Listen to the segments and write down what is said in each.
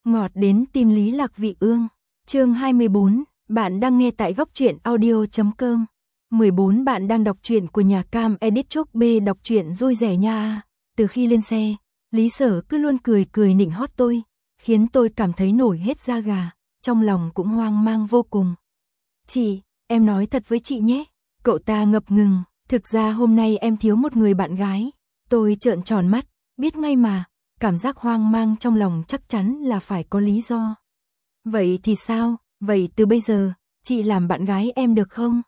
Ngọt đến tim Lý Lạc Vị Ương. Chương 24, bạn đang nghe tại góc truyện audio.com. 14 Bạn đang đọc truyện của nhà cam edit chốc B đọc truyện vui vẻ nha. Từ khi lên xe, Lý Sở cứ luôn cười nịnh hót tôi, khiến tôi cảm thấy nổi hết da gà, trong lòng cũng hoang mang vô cùng. Chị, em nói thật với chị nhé. Cậu ta ngập ngừng, thực ra hôm nay em thiếu một người bạn gái. Tôi trợn tròn mắt, biết ngay mà, cảm giác hoang mang trong lòng chắc chắn là phải có lý do. Vậy thì sao, vậy từ bây giờ, chị làm bạn gái em được không?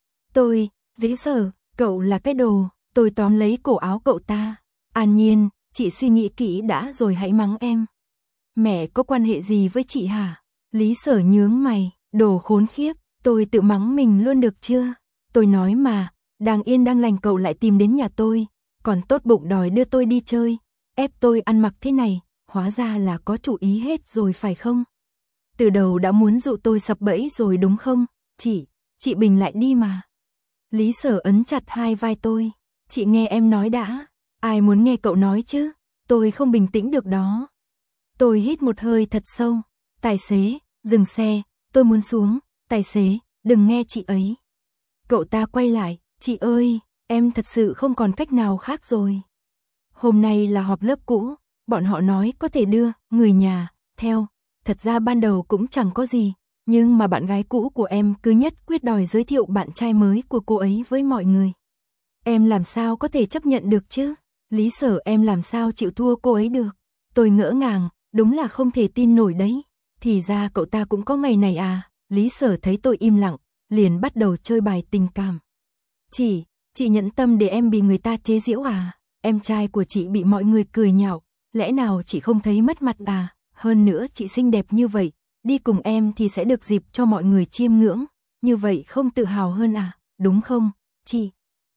Lý Sở, cậu là cái đồ, tôi tóm lấy cổ áo cậu ta. An Nhiên, chị suy nghĩ kỹ đã rồi hãy mắng em. Mẹ có quan hệ gì với chị hả? Lý Sở nhướng mày, đồ khốn khiếp, tôi tự mắng mình luôn được chưa? Tôi nói mà, đang yên đang lành cậu lại tìm đến nhà tôi, còn tốt bụng đòi đưa tôi đi chơi, ép tôi ăn mặc thế này, hóa ra là có chủ ý hết rồi phải không? Từ đầu đã muốn dụ tôi sập bẫy rồi đúng không? Chị bình lại đi mà. Lý Sở ấn chặt hai vai tôi, chị nghe em nói đã, ai muốn nghe cậu nói chứ, tôi không bình tĩnh được đó. Tôi hít một hơi thật sâu, tài xế, dừng xe, tôi muốn xuống, tài xế, đừng nghe chị ấy. Cậu ta quay lại, chị ơi, em thật sự không còn cách nào khác rồi. Hôm nay là họp lớp cũ, bọn họ nói có thể đưa người nhà theo, thật ra ban đầu cũng chẳng có gì, nhưng mà bạn gái cũ của em cứ nhất quyết đòi giới thiệu bạn trai mới của cô ấy với mọi người. Em làm sao có thể chấp nhận được chứ? Lý Sở, em làm sao chịu thua cô ấy được? Tôi ngỡ ngàng, đúng là không thể tin nổi đấy. Thì ra cậu ta cũng có ngày này à? Lý Sở thấy tôi im lặng, liền bắt đầu chơi bài tình cảm. Chị nhẫn tâm để em bị người ta chế giễu à? Em trai của chị bị mọi người cười nhạo, lẽ nào chị không thấy mất mặt à? Hơn nữa chị xinh đẹp như vậy, đi cùng em thì sẽ được dịp cho mọi người chiêm ngưỡng, như vậy không tự hào hơn à, đúng không, chị?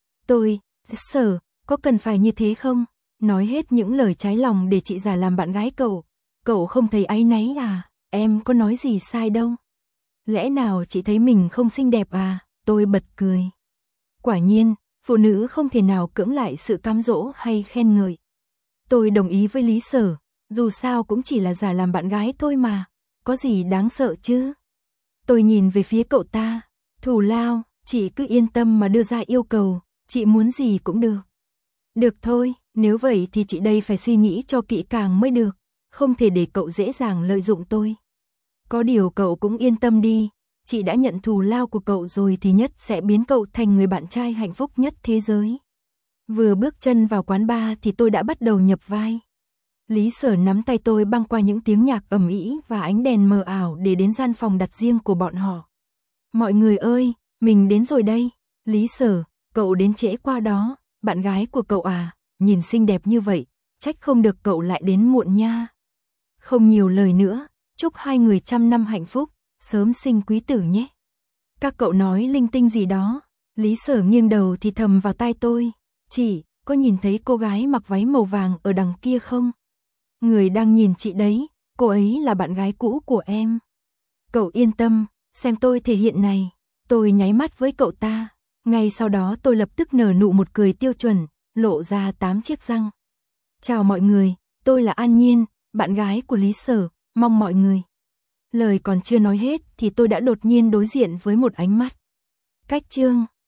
Sở, có cần phải như thế không? Nói hết những lời trái lòng để chị giả làm bạn gái cậu không thấy áy náy à? Em có nói gì sai đâu. Lẽ nào chị thấy mình không xinh đẹp à? Tôi bật cười. Quả nhiên, phụ nữ không thể nào cưỡng lại sự cám dỗ hay khen ngợi. Tôi đồng ý với Lý Sở, dù sao cũng chỉ là giả làm bạn gái thôi mà, có gì đáng sợ chứ? Tôi nhìn về phía cậu ta, thù lao, chị cứ yên tâm mà đưa ra yêu cầu, chị muốn gì cũng được. Được thôi, nếu vậy thì chị đây phải suy nghĩ cho kỹ càng mới được, không thể để cậu dễ dàng lợi dụng tôi. Có điều cậu cũng yên tâm đi, chị đã nhận thù lao của cậu rồi thì nhất sẽ biến cậu thành người bạn trai hạnh phúc nhất thế giới. Vừa bước chân vào quán bar thì tôi đã bắt đầu nhập vai. Lý Sở nắm tay tôi băng qua những tiếng nhạc ầm ĩ và ánh đèn mờ ảo để đến gian phòng đặt riêng của bọn họ. Mọi người ơi, mình đến rồi đây. Lý Sở, cậu đến trễ qua đó, bạn gái của cậu à, nhìn xinh đẹp như vậy, trách không được cậu lại đến muộn nha. Không nhiều lời nữa, chúc hai người trăm năm hạnh phúc, sớm sinh quý tử nhé. Các cậu nói linh tinh gì đó. Lý Sở nghiêng đầu thì thầm vào tai tôi, chị, có nhìn thấy cô gái mặc váy màu vàng ở đằng kia không? Người đang nhìn chị đấy, cô ấy là bạn gái cũ của em. Cậu yên tâm, xem tôi thể hiện này. Tôi nháy mắt với cậu ta, ngay sau đó tôi lập tức nở nụ một cười tiêu chuẩn, lộ ra 8 chiếc răng. Chào mọi người, tôi là An Nhiên, bạn gái của Lý Sở, mong mọi người. Lời còn chưa nói hết thì tôi đã đột nhiên đối diện với một ánh mắt. Cách chương